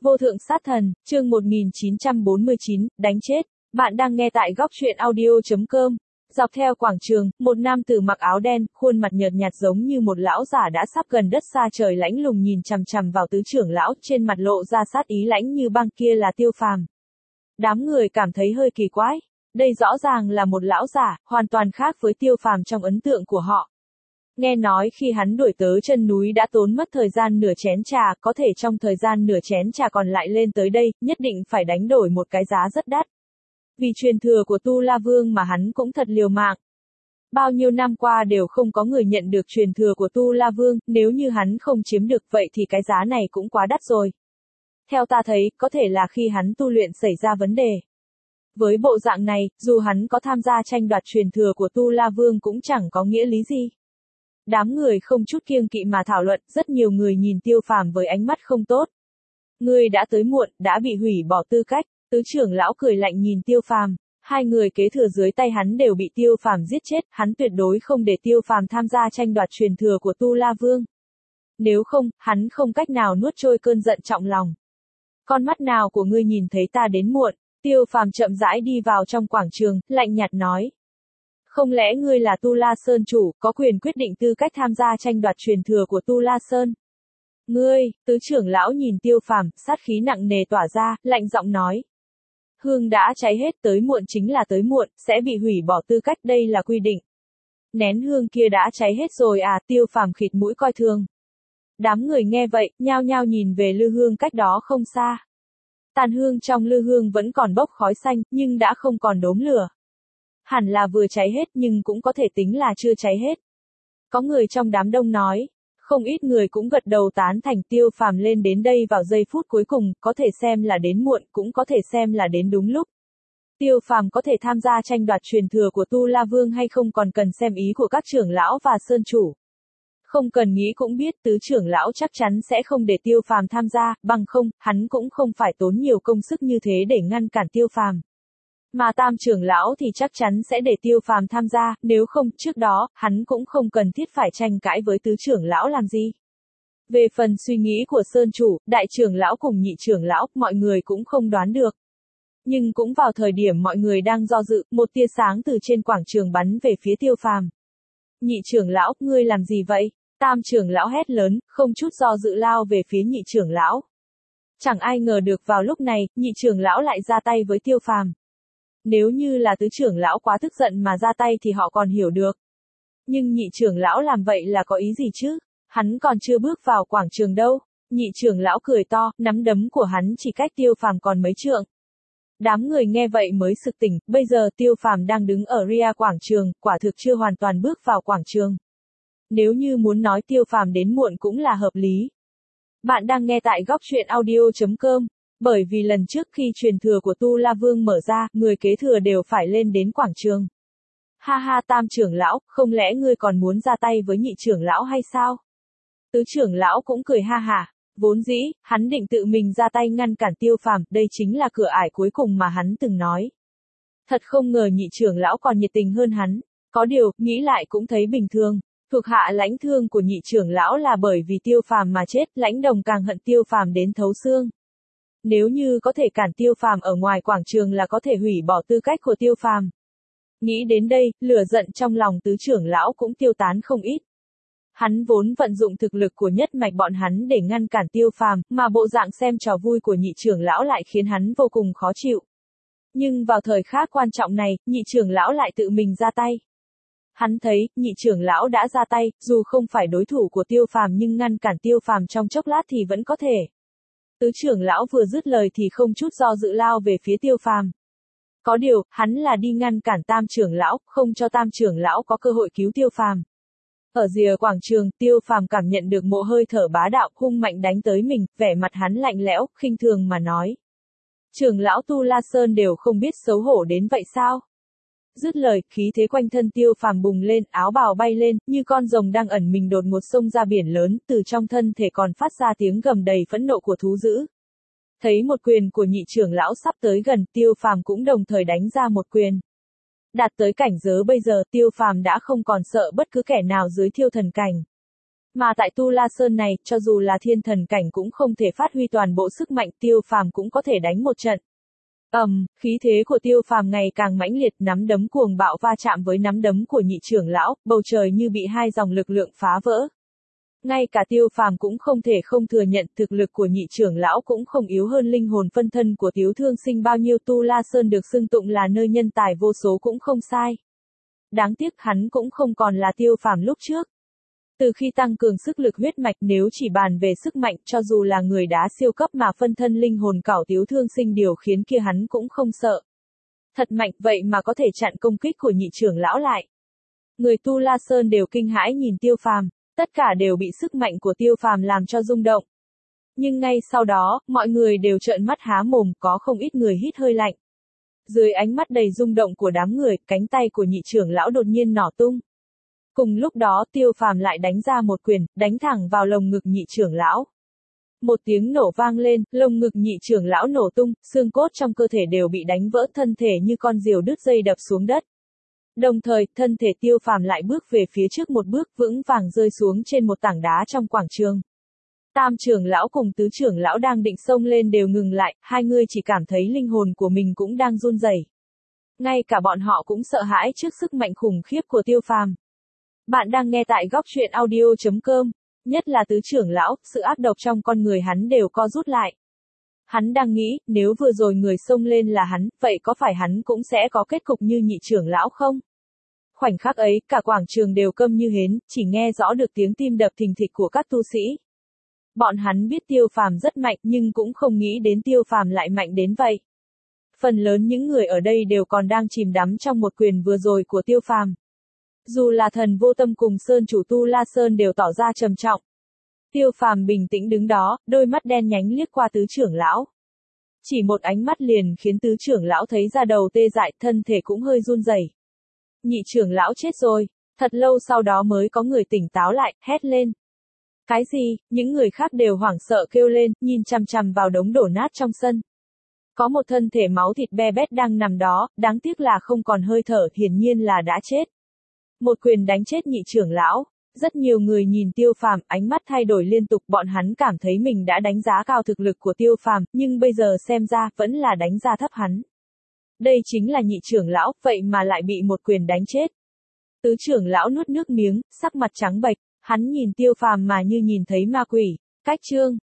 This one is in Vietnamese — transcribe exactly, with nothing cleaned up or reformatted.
Vô thượng sát thần, chương một nghìn chín trăm bốn mươi chín, đánh chết. Bạn đang nghe tại góc truyện audio chấm com. Dọc theo quảng trường, một nam tử mặc áo đen, khuôn mặt nhợt nhạt giống như một lão giả đã sắp gần đất xa trời lãnh lùng nhìn chằm chằm vào tứ trưởng lão, trên mặt lộ ra sát ý lãnh như băng, kia là Tiêu Phàm. Đám người cảm thấy hơi kỳ quái. Đây rõ ràng là một lão giả, hoàn toàn khác với Tiêu Phàm trong ấn tượng của họ. Nghe nói khi hắn đuổi tới chân núi đã tốn mất thời gian nửa chén trà, có thể trong thời gian nửa chén trà còn lại lên tới đây, nhất định phải đánh đổi một cái giá rất đắt. Vì truyền thừa của Tu La Vương mà hắn cũng thật liều mạng. Bao nhiêu năm qua đều không có người nhận được truyền thừa của Tu La Vương, nếu như hắn không chiếm được vậy thì cái giá này cũng quá đắt rồi. Theo ta thấy, có thể là khi hắn tu luyện xảy ra vấn đề. Với bộ dạng này, dù hắn có tham gia tranh đoạt truyền thừa của Tu La Vương cũng chẳng có nghĩa lý gì. Đám người không chút kiêng kỵ mà thảo luận, rất nhiều người nhìn Tiêu Phàm với ánh mắt không tốt. Ngươi đã tới muộn, đã bị hủy bỏ tư cách. Tứ trưởng lão cười lạnh nhìn Tiêu Phàm, hai người kế thừa dưới tay hắn đều bị Tiêu Phàm giết chết, hắn tuyệt đối không để Tiêu Phàm tham gia tranh đoạt truyền thừa của Tu La Vương. Nếu không, hắn không cách nào nuốt trôi cơn giận trọng lòng. Con mắt nào của ngươi nhìn thấy ta đến muộn? Tiêu Phàm chậm rãi đi vào trong quảng trường, lạnh nhạt nói. Không lẽ ngươi là Tu La Sơn chủ, có quyền quyết định tư cách tham gia tranh đoạt truyền thừa của Tu La Sơn? Ngươi, tứ trưởng lão nhìn Tiêu Phàm, sát khí nặng nề tỏa ra, lạnh giọng nói. Hương đã cháy hết, tới muộn chính là tới muộn, sẽ bị hủy bỏ tư cách, đây là quy định. Nén hương kia đã cháy hết rồi à? Tiêu Phàm khịt mũi coi thường. Đám người nghe vậy, nhao nhao nhìn về lư hương cách đó không xa. Tàn hương trong lư hương vẫn còn bốc khói xanh, nhưng đã không còn đốm lửa. Hẳn là vừa cháy hết nhưng cũng có thể tính là chưa cháy hết. Có người trong đám đông nói. Không ít người cũng gật đầu tán thành Tiêu Phàm lên đến đây vào giây phút cuối cùng, có thể xem là đến muộn, cũng có thể xem là đến đúng lúc. Tiêu Phàm có thể tham gia tranh đoạt truyền thừa của Tu La Vương hay không còn cần xem ý của các trưởng lão và sơn chủ. Không cần nghĩ cũng biết tứ trưởng lão chắc chắn sẽ không để Tiêu Phàm tham gia, bằng không, hắn cũng không phải tốn nhiều công sức như thế để ngăn cản Tiêu Phàm. Mà tam trưởng lão thì chắc chắn sẽ để Tiêu Phàm tham gia, nếu không, trước đó, hắn cũng không cần thiết phải tranh cãi với tứ trưởng lão làm gì. Về phần suy nghĩ của sơn chủ, đại trưởng lão cùng nhị trưởng lão, mọi người cũng không đoán được. Nhưng cũng vào thời điểm mọi người đang do dự, một tia sáng từ trên quảng trường bắn về phía Tiêu Phàm. Nhị trưởng lão, ngươi làm gì vậy? Tam trưởng lão hét lớn, không chút do dự lao về phía nhị trưởng lão. Chẳng ai ngờ được vào lúc này, nhị trưởng lão lại ra tay với Tiêu Phàm. Nếu như là tứ trưởng lão quá tức giận mà ra tay thì họ còn hiểu được. Nhưng nhị trưởng lão làm vậy là có ý gì chứ? Hắn còn chưa bước vào quảng trường đâu. Nhị trưởng lão cười to, nắm đấm của hắn chỉ cách Tiêu Phàm còn mấy trượng. Đám người nghe vậy mới sực tỉnh, bây giờ Tiêu Phàm đang đứng ở ria quảng trường, quả thực chưa hoàn toàn bước vào quảng trường. Nếu như muốn nói Tiêu Phàm đến muộn cũng là hợp lý. Bạn đang nghe tại góc truyện audio chấm com. Bởi vì lần trước khi truyền thừa của Tu La Vương mở ra, người kế thừa đều phải lên đến quảng trường. Ha ha, tam trưởng lão, không lẽ ngươi còn muốn ra tay với nhị trưởng lão hay sao? Tứ trưởng lão cũng cười ha hả. Vốn dĩ, hắn định tự mình ra tay ngăn cản Tiêu Phàm, đây chính là cửa ải cuối cùng mà hắn từng nói. Thật không ngờ nhị trưởng lão còn nhiệt tình hơn hắn. Có điều, nghĩ lại cũng thấy bình thường. Thuộc hạ lãnh thương của nhị trưởng lão là bởi vì Tiêu Phàm mà chết, lãnh đồng càng hận Tiêu Phàm đến thấu xương. Nếu như có thể cản Tiêu Phàm ở ngoài quảng trường là có thể hủy bỏ tư cách của Tiêu Phàm. Nghĩ đến đây, lửa giận trong lòng tứ trưởng lão cũng tiêu tán không ít. Hắn vốn vận dụng thực lực của nhất mạch bọn hắn để ngăn cản Tiêu Phàm, mà bộ dạng xem trò vui của nhị trưởng lão lại khiến hắn vô cùng khó chịu. Nhưng vào thời khắc quan trọng này, nhị trưởng lão lại tự mình ra tay. Hắn thấy, nhị trưởng lão đã ra tay, dù không phải đối thủ của Tiêu Phàm nhưng ngăn cản Tiêu Phàm trong chốc lát thì vẫn có thể. Tứ trưởng lão vừa dứt lời thì không chút do dự lao về phía Tiêu Phàm. Có điều, hắn là đi ngăn cản tam trưởng lão, không cho tam trưởng lão có cơ hội cứu Tiêu Phàm. Ở rìa quảng trường, Tiêu Phàm cảm nhận được một hơi thở bá đạo hung mạnh đánh tới mình, vẻ mặt hắn lạnh lẽo, khinh thường mà nói. Trưởng lão Tu La Sơn đều không biết xấu hổ đến vậy sao? Dứt lời, khí thế quanh thân Tiêu Phàm bùng lên, áo bào bay lên, như con rồng đang ẩn mình đột ngột xông ra biển lớn, từ trong thân thể còn phát ra tiếng gầm đầy phẫn nộ của thú dữ. Thấy một quyền của nhị trưởng lão sắp tới gần, Tiêu Phàm cũng đồng thời đánh ra một quyền. Đạt tới cảnh giới bây giờ, Tiêu Phàm đã không còn sợ bất cứ kẻ nào dưới Thiêu Thần cảnh. Mà tại Tu La Sơn này, cho dù là thiên thần cảnh cũng không thể phát huy toàn bộ sức mạnh, Tiêu Phàm cũng có thể đánh một trận. ầm, um, khí thế của Tiêu Phàm ngày càng mãnh liệt, nắm đấm cuồng bạo va chạm với nắm đấm của nhị trưởng lão, bầu trời như bị hai dòng lực lượng phá vỡ. Ngay cả Tiêu Phàm cũng không thể không thừa nhận thực lực của nhị trưởng lão cũng không yếu hơn linh hồn phân thân của Tiếu Thương Sinh bao nhiêu. Tu La Sơn được xưng tụng là nơi nhân tài vô số cũng không sai. Đáng tiếc hắn cũng không còn là Tiêu Phàm lúc trước. Từ khi tăng cường sức lực huyết mạch, nếu chỉ bàn về sức mạnh, cho dù là người đá siêu cấp mà phân thân linh hồn cảo Tiếu Thương Sinh điều khiến kia hắn cũng không sợ. Thật mạnh, vậy mà có thể chặn công kích của nhị trưởng lão lại. Người Tu La Sơn đều kinh hãi nhìn Tiêu Phàm, tất cả đều bị sức mạnh của Tiêu Phàm làm cho rung động. Nhưng ngay sau đó, mọi người đều trợn mắt há mồm, có không ít người hít hơi lạnh. Dưới ánh mắt đầy rung động của đám người, cánh tay của nhị trưởng lão đột nhiên nổ tung. Cùng lúc đó, Tiêu Phàm lại đánh ra một quyền, đánh thẳng vào lồng ngực nhị trưởng lão. Một tiếng nổ vang lên, lồng ngực nhị trưởng lão nổ tung, xương cốt trong cơ thể đều bị đánh vỡ, thân thể như con diều đứt dây đập xuống đất. Đồng thời, thân thể Tiêu Phàm lại bước về phía trước một bước, vững vàng rơi xuống trên một tảng đá trong quảng trường. Tam trưởng lão cùng tứ trưởng lão đang định xông lên đều ngừng lại, hai người chỉ cảm thấy linh hồn của mình cũng đang run rẩy. Ngay cả bọn họ cũng sợ hãi trước sức mạnh khủng khiếp của Tiêu Phàm. Bạn đang nghe tại góc truyện audio chấm com, nhất là tứ trưởng lão, sự ác độc trong con người hắn đều co rút lại. Hắn đang nghĩ, nếu vừa rồi người xông lên là hắn, vậy có phải hắn cũng sẽ có kết cục như nhị trưởng lão không? Khoảnh khắc ấy, cả quảng trường đều câm như hến, chỉ nghe rõ được tiếng tim đập thình thịch của các tu sĩ. Bọn hắn biết Tiêu Phàm rất mạnh nhưng cũng không nghĩ đến Tiêu Phàm lại mạnh đến vậy. Phần lớn những người ở đây đều còn đang chìm đắm trong một quyền vừa rồi của Tiêu Phàm. Dù là Thần Vô Tâm cùng Sơn chủ Tu La Sơn đều tỏ ra trầm trọng. Tiêu Phàm bình tĩnh đứng đó, đôi mắt đen nhánh liếc qua tứ trưởng lão. Chỉ một ánh mắt liền khiến tứ trưởng lão thấy da đầu tê dại, thân thể cũng hơi run rẩy. Nhị trưởng lão chết rồi. Thật lâu sau đó mới có người tỉnh táo lại, hét lên. Cái gì? Những người khác đều hoảng sợ kêu lên, nhìn chằm chằm vào đống đổ nát trong sân. Có một thân thể máu thịt be bét đang nằm đó, đáng tiếc là không còn hơi thở, hiển nhiên là đã chết. Một quyền đánh chết nhị trưởng lão. Rất nhiều người nhìn Tiêu Phàm, ánh mắt thay đổi liên tục, bọn hắn cảm thấy mình đã đánh giá cao thực lực của Tiêu Phàm, nhưng bây giờ xem ra, vẫn là đánh giá thấp hắn. Đây chính là nhị trưởng lão, vậy mà lại bị một quyền đánh chết. Tứ trưởng lão nuốt nước miếng, sắc mặt trắng bệch, hắn nhìn Tiêu Phàm mà như nhìn thấy ma quỷ. Cách chương